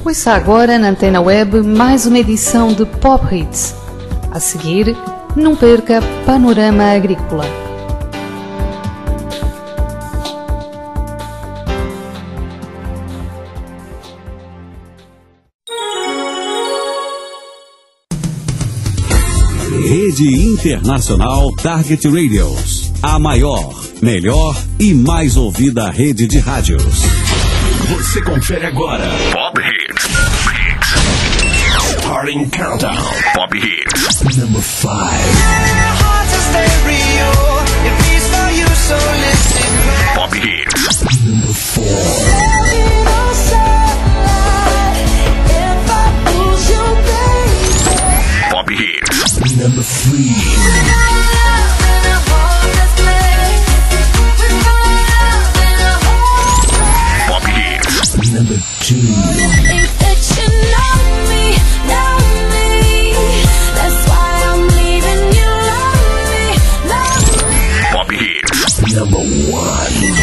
Ouça agora na Antena Web mais uma edição de Pop Hits. A seguir, não perca Panorama Agrícola. Rede Internacional Target Radios. A maior, melhor e mais ouvida rede de rádios. Você confere agora Pop Hits. Starting Countdown. Pop Hits. Number 5. Pop Hits. Number 4. Pop Hits. Number 3. Pop Hits. Number 2. Pop Hits. Number 1.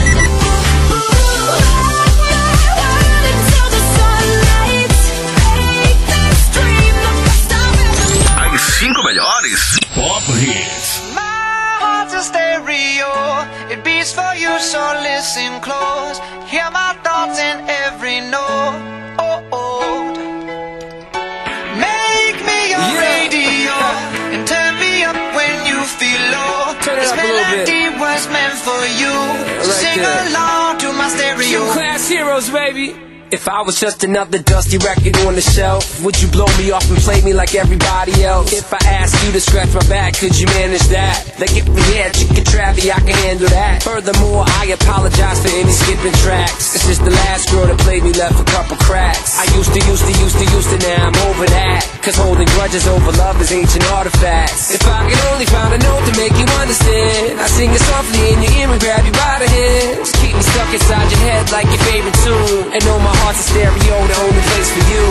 Melhores Pop Hits. My heart's a stereo. It beats for you, so listen close. Hear my thoughts in every note. Oh, oh. Make me your radio and turn me up when you feel low. This melody was meant for you. So sing along to my stereo. Class heroes, baby. If I was just another dusty record on the shelf, would you blow me off and play me like everybody else? If I asked you to scratch my back, could you manage that? Like if we had chicken travy, I can handle that. Furthermore, I apologize for any skipping tracks. It's just the last girl that played me left a couple cracks. I used to, now I'm over that. Cause holding grudges over love is ancient artifacts. If I could only find a note to make you understand, I sing it softly in your ear and grab you by the hands. Keep me stuck inside your head like your favorite tune. And know my heart's a stereo, the only place for you.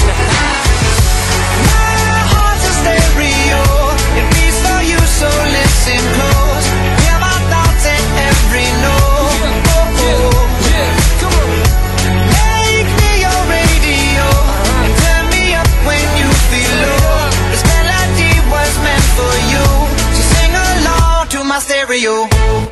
My heart's a stereo. It beats for you, so listen close. Hear my thoughts in every note. Come on. Make me your radio and turn me up when you feel low. This melody was meant for you, so sing along to my stereo.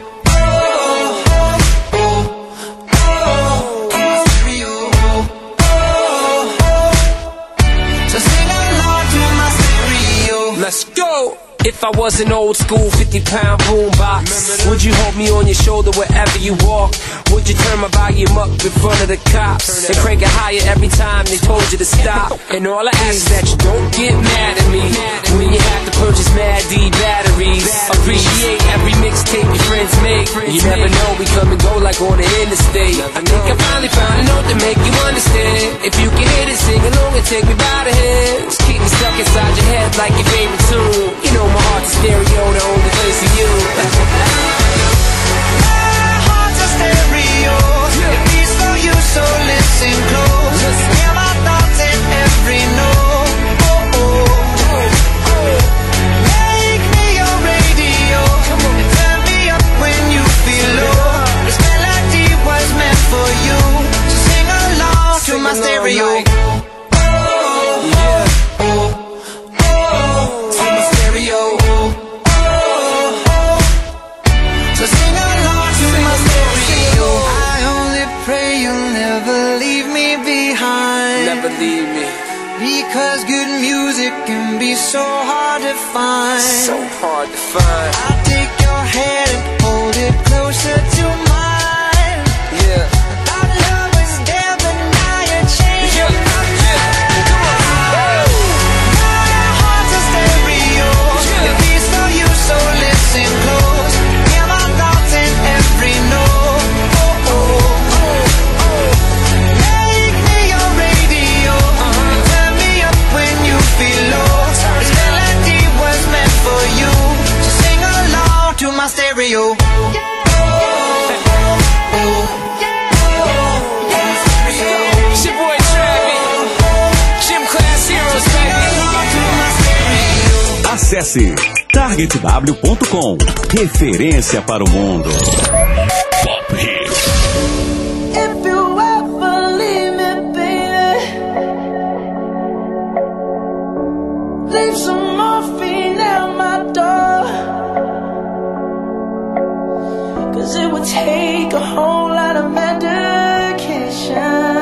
Let's go! If I was an old school 50-pound boombox, would you hold me on your shoulder wherever you walk? Would you turn my volume up in front of the cops and crank it higher every time they told you to stop? And all I ask is that you don't get mad at me when you have to purchase Mad D batteries. Appreciate every mixtape your friends make. You never know, we come and go like on the interstate. I think I finally found a note to make you understand. If you can hit it, sing along and take me by the hands. Keep me stuck inside your head like your favorite tune. You know my heart's a stereo, the only place for you. My heart's a stereo. It beats for you, so listen close. Hear my thoughts in every note. Make me your radio and turn me up when you feel low. This melody was meant for you, so sing along to my stereo. Because good music can be so hard to find. So hard to find. I'll take your hand and hold it closer to mine. Yeah. Our love was there, but now you're changing my mind. Come on. My heart's a stereo. It beats for you, so listen close. Hear my thoughts in every note. Make me your radio and turn me up when you feel low. This melody was meant for you, so sing along to my stereo. It's your boy Travi, Gym Class Heroes, baby. Acesse targetw.com. Referência para o mundo. Pop Hits. If you ever leave me, baby, 'cause it would take a whole lot of medication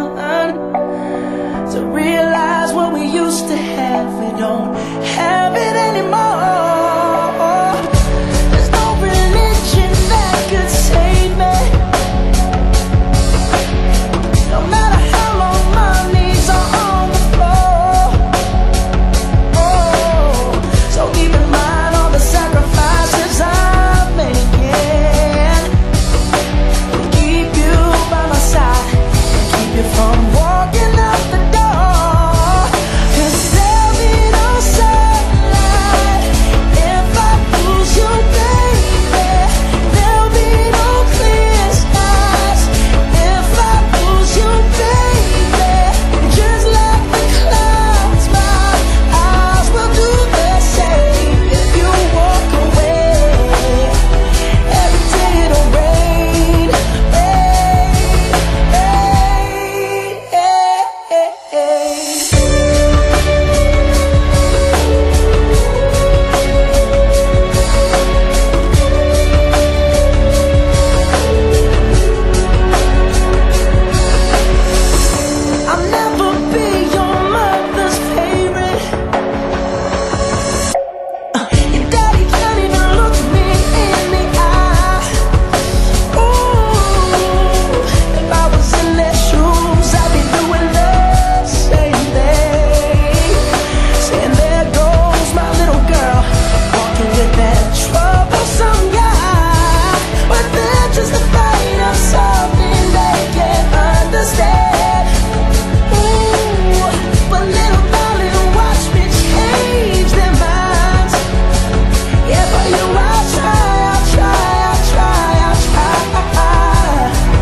to realize what we used to have. We don't have it anymore. There's no religion that could save me. No matter how long my knees are on the floor. Oh, so keep in mind all the sacrifices I'm making to keep you by my side and keep you from walking out the door. 'Cause there'll be no sunlight if I lose you, baby. There'll be no clear skies if I lose you, baby. Just like the clouds, my eyes will do the same. If you walk away, every day it'll rain, rain, rain. I'll never be your mother's favorite. Your daddy can't even look me in the eye. Ooh, if I was in their shoes, I'd be doing the same thing. Saying there goes my little girl, walking with that troublesome guy. But they're just afraid of something they can't understand. Ooh, but little darling, watch me change their minds. Yeah, for you I'll try, I'll try, I'll try, I'll try.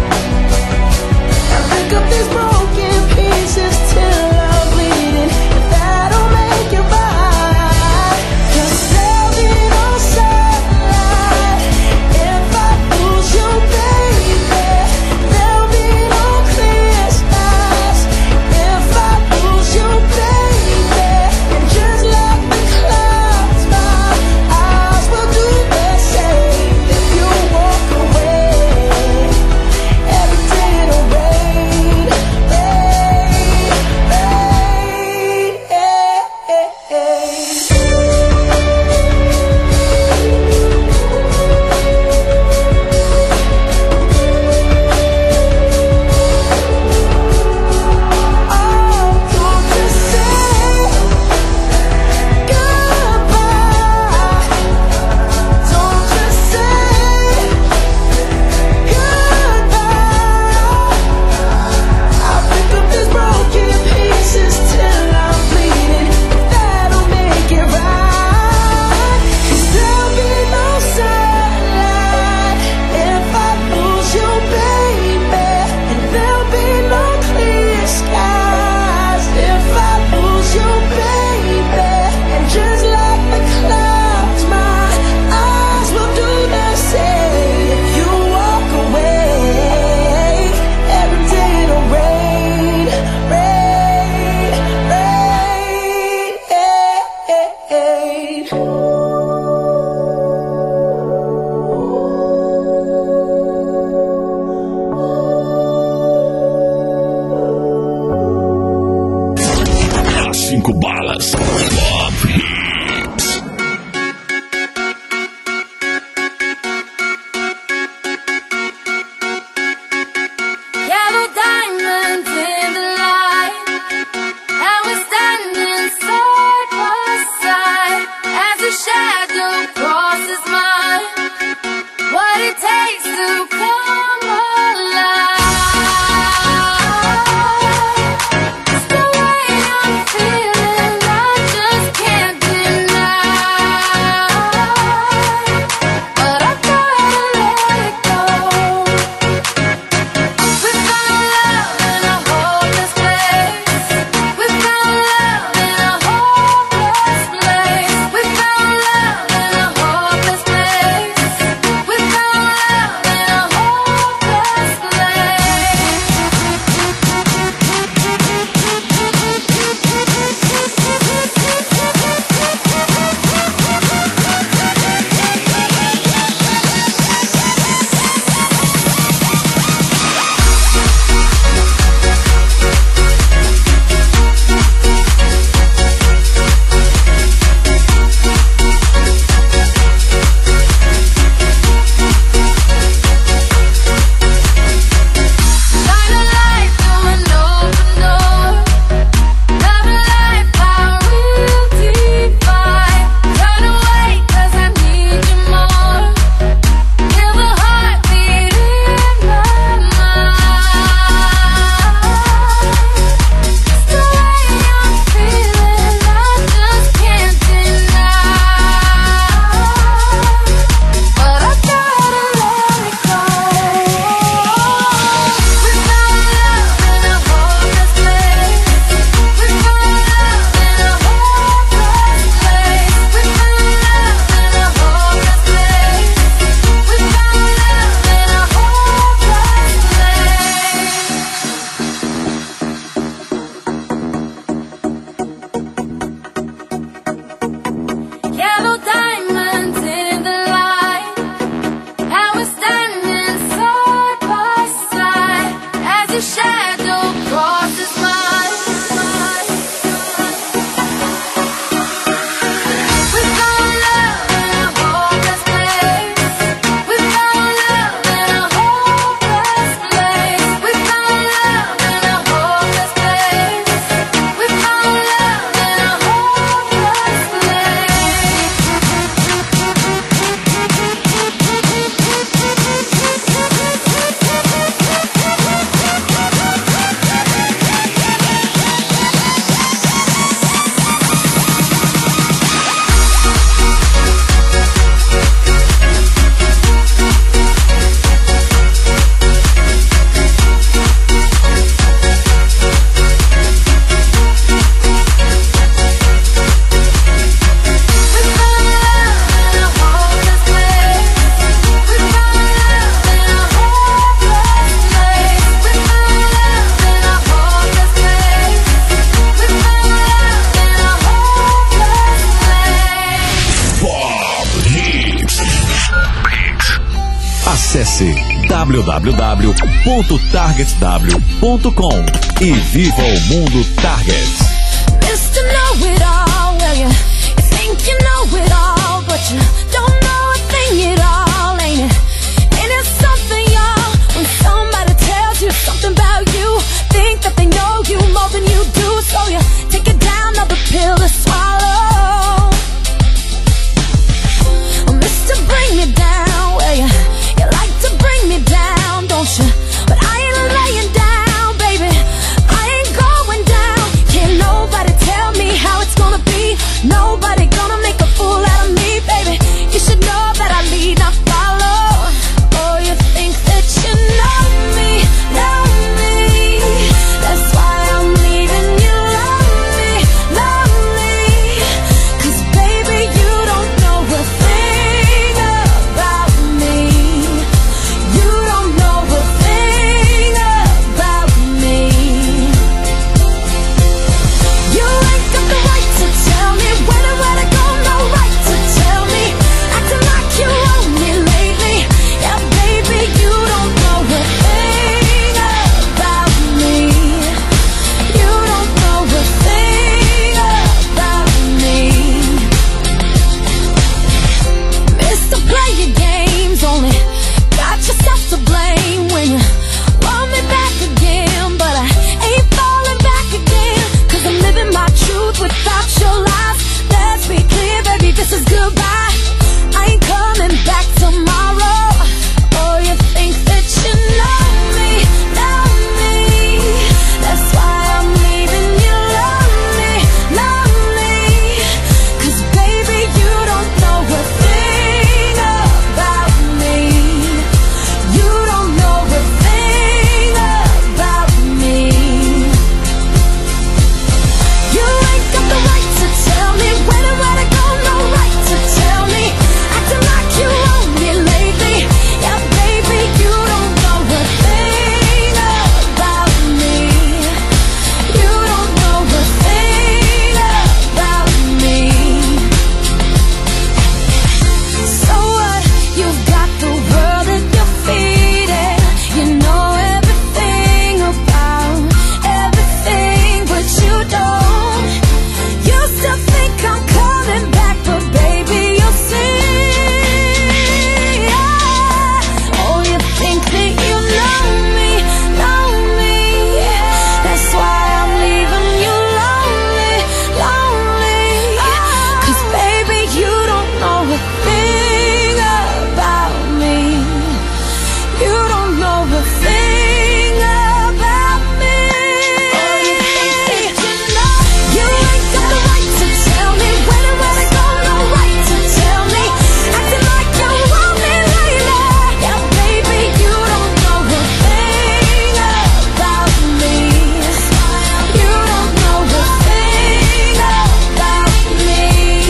Now pick up these broken pieces till I'm bleeding. If that'll make it right. 'Cause there'll be no sunlight if I lose you, baby. There'll be no clear skies if I lose you, baby. And just like the clouds, my eyes will do the same. If you walk away, every day it'll rain, rain, rain. Don't just say goodbye. Don't just say goodbye. I'll pick up these broken pieces till I'm bleeding. If that'll make it right. 'Cause there'll be no sunlight if I lose you, baby. And there'll be no clear skies if I lose you, baby. And just like the clouds, my eyes will do the same. If you walk away, every day it'll rain, rain, rain. As 5 balas. Pop Hits. Yellow diamonds in the light, and we're standing side by side as a shadow crosses mine. What it takes to come alive. It's the way I'm feeling, I just can't deny. But I gotta let it go. We found love in a hopeless place. We found love in a hopeless place. We found love in a hopeless place. We found love in a Acesse www.targetw.com e viva o mundo Target. Mr. Know-it-all, well, you think you know it all, but you don't know a thing at all, ain't it? Ain't it something, y'all, when somebody tells you something about you, think that they know you more than you do, so you take it down, another pill to swallow. Mr. Bring Me Down, well, you like to bring me down, don't you? But I ain't laying down, baby, I ain't going down. Can't nobody tell me how it's gonna be. Nobody gonna make a fool out of me, baby. You should know that I lead, not follow. Oh, you think that you know me, know me. That's why I'm leaving you lonely, lonely. 'Cause baby, you don't know a thing about me. You don't know a thing about me. You ain't got the right to tell me when and where to go, no right to tell me. Acting like you own me lately. Yeah, baby, you don't know a thing about me. You don't know a thing about me. Mr. Play your games, only got yourself to blame when you want me back again. But I ain't falling back again, 'cause I'm living my truth without your lies. Let's be clear, baby, this is goodbye. I ain't coming back tomorrow. Oh, you think that you know me, know me. That's why I'm leaving you lonely, lonely. 'Cause baby, you don't know a thing about me. You don't know a thing about me. You ain't got the right to tell me when and where to go, no right to tell me. Acting like you own me lately. Yeah, baby, you don't know a thing about me. You don't know a thing about me. So what? You've got the world at your feet, and you know everything about everything, but you don't. You still think I'm coming back, but baby, you'll see. Oh, you think that you know me, know me. That's why I'm leaving you lonely, lonely. 'Cause baby, you don't know a thing about me. You don't know a thing about me. Oh, you think that you know. You ain't got the right to tell me when and where to go, no right to tell me. Acting like you want me lately. Yeah, baby, you don't know a thing about me. You don't know a thing about me.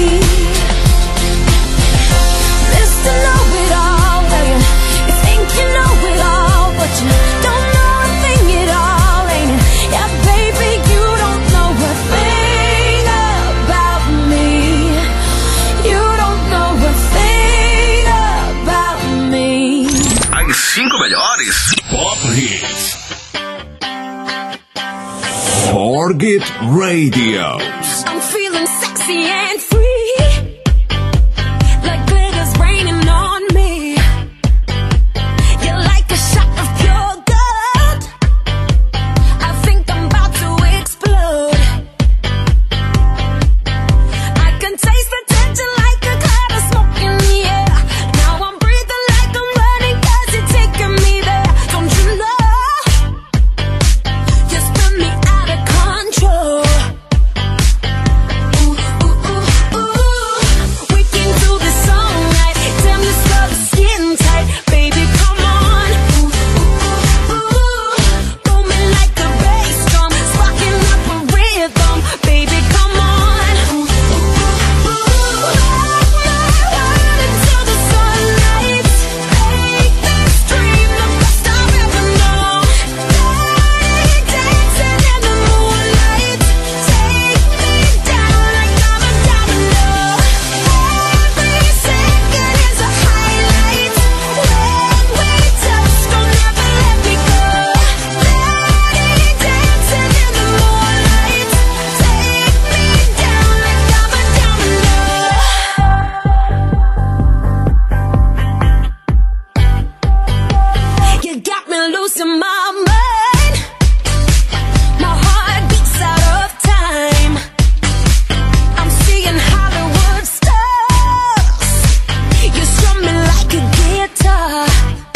Mr. Know-it-all, well, you think you know it all, but you don't know a thing at all, ain't it? Yeah, baby, you don't know a thing about me. You don't know a thing about me. As 5 melhores Pop Hits. Target Radio. I'm feeling sexy and free, like glitter's raining on me. You're like a shot of pure gold. I think I'm about to explode. I can taste the tension like a cloud of smoke in the air. Now I'm breathing like I'm running 'cause you're taking me there. Don't you know? You spin me out of control. Ooh, ooh, ooh. losing my mind. My heart beats out of time. I'm seeing Hollywood stars. You strum me like a guitar.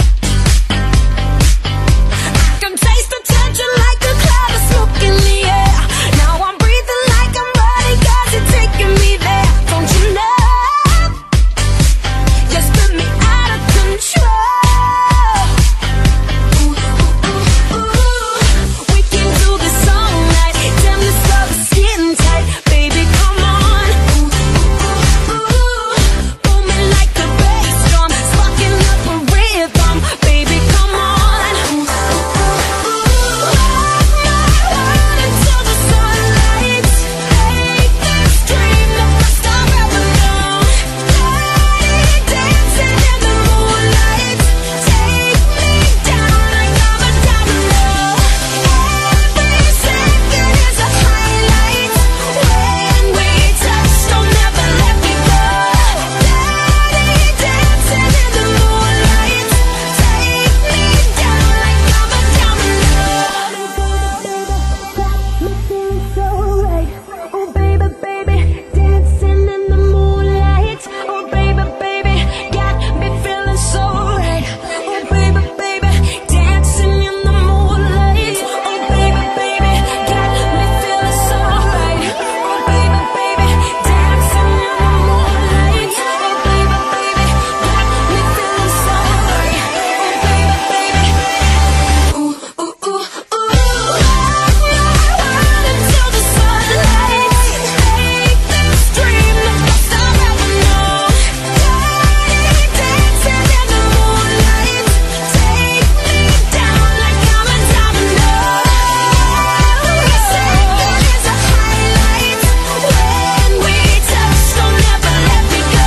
I can taste the tension like a cloud of smoke in the air. Now I'm breathing like I'm ready, 'cause you're taking me there. Don't you know? You spin me out of control. We can do this all night. Damn, this love is getting tight. Baby, come on. Booming like a bass drum, sparking up a rhythm. Baby, come on. Run until the sunlight. Make this dream the first I've ever known. Dancing in the moonlight. Take me down like I'm a domino. Every second is a highlight. When we touch, don't never let me go. Dancing in the moonlight. Take me down like I'm a domino. Me feeling so right. Oh baby, baby, dancing in the moonlight. Oh baby, baby, got me feeling so right. Oh baby, baby, dancing in the moonlight. Oh baby, baby, got me feeling so right. Oh baby, baby, dancing in the moonlight. Oh baby, baby, got me feeling so right. Oh baby, baby, ooh ooh ooh ooh. Run until the sunlight. Make this dream the first I've ever known. Dancing in the moonlight. Take me down like I'm a domino. Every second is a highlight. When we touch, don't never let me go.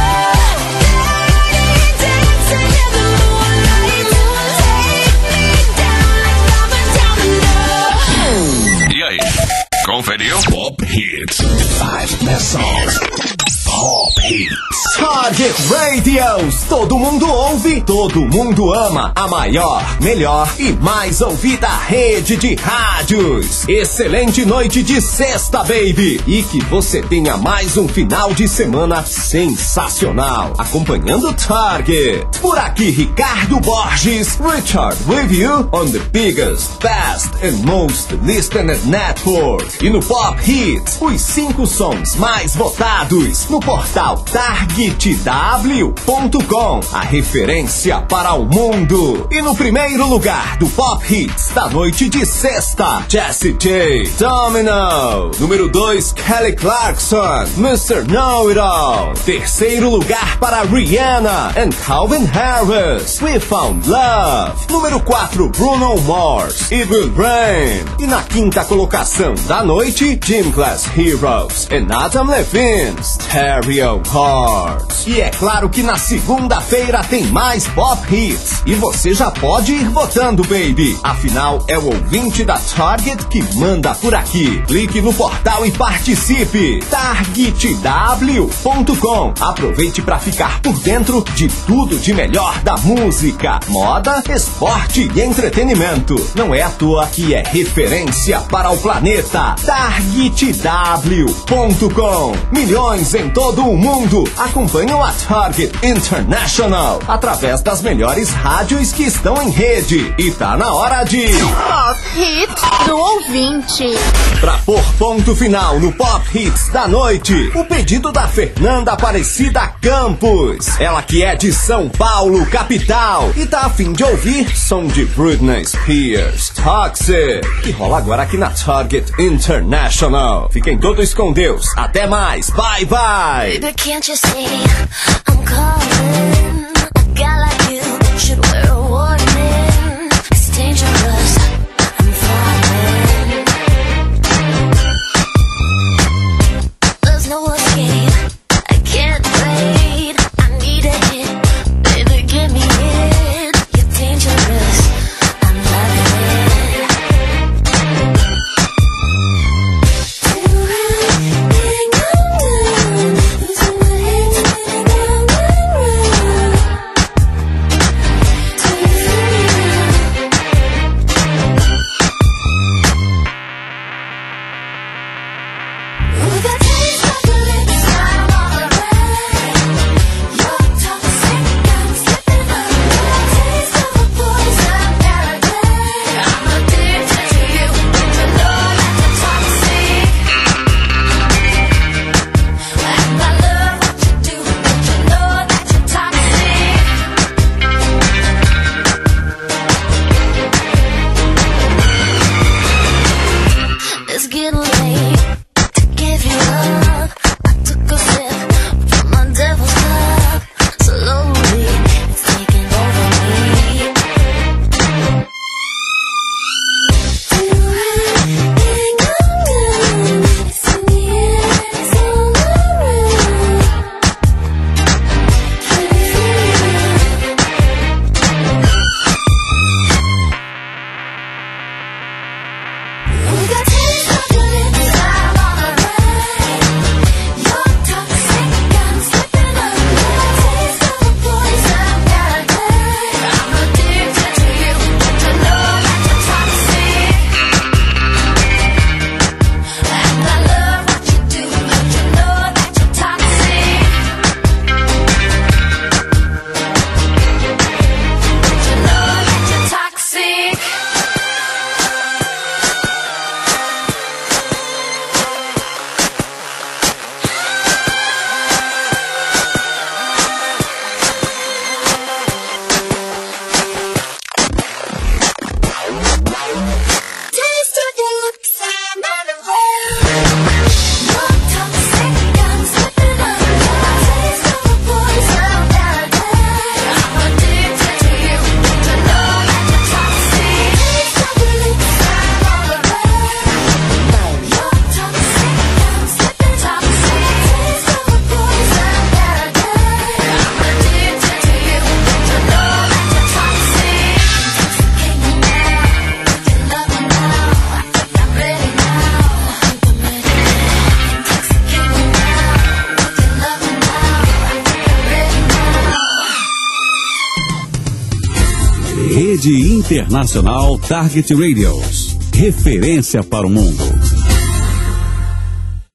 Dancing in the moonlight. Take me down like I'm a domino. E aí, conferiu? Pop Hits. 5 best songs. Pop Hits. Target Radios, todo mundo ouve, todo mundo ama. A maior, melhor e mais ouvida rede de rádios. Excelente noite de sexta, baby. E que você tenha mais um final de semana sensacional, acompanhando Target. Por aqui, Ricardo Borges, Richard with you on the biggest, best and most listened network. E no Pop Hits, os 5 sons mais votados no portal targetw.com, a referência para o mundo. E no primeiro lugar do Pop Hits da noite de sexta, Jessie J, Domino. Número 2, Kelly Clarkson, Mr. Know-It-All. Terceiro lugar para Rihanna and Calvin Harris, We Found Love. Número 4, Bruno Mars, It Will Rain. E na quinta colocação da noite, Gym Class Heroes and Adam Levine, Stereo Hearts. E é claro que na segunda-feira tem mais Pop Hits. E você já pode ir votando, baby. Afinal, é o ouvinte da Target que manda por aqui. Clique no portal e participe. targetw.com. Aproveite para ficar por dentro de tudo de melhor da música, moda, esporte e entretenimento. Não é à toa que é referência para o planeta. targetw.com. Milhões em todo o mundo acompanham a Target International através das melhores rádios que estão em rede. E tá na hora de Pop Hits do ouvinte. Pra pôr ponto final no Pop Hits da noite, o pedido da Fernanda Aparecida Campos. Ela que é de São Paulo, capital, e tá a fim de ouvir som de Britney Spears, Toxic, que rola agora aqui na Target International. Fiquem todos com Deus. Até mais. Bye, bye. Baby, can't you see I'm calling? A guy like you should wear a warning. It's dangerous. I'm falling. There's no escape. I can't wait. I need a hit. Baby, give me it. You're dangerous. I'm loving it. Everything I'm doing, losing my head, spinning round and round. Rede Internacional Target Radios. Referência para o mundo.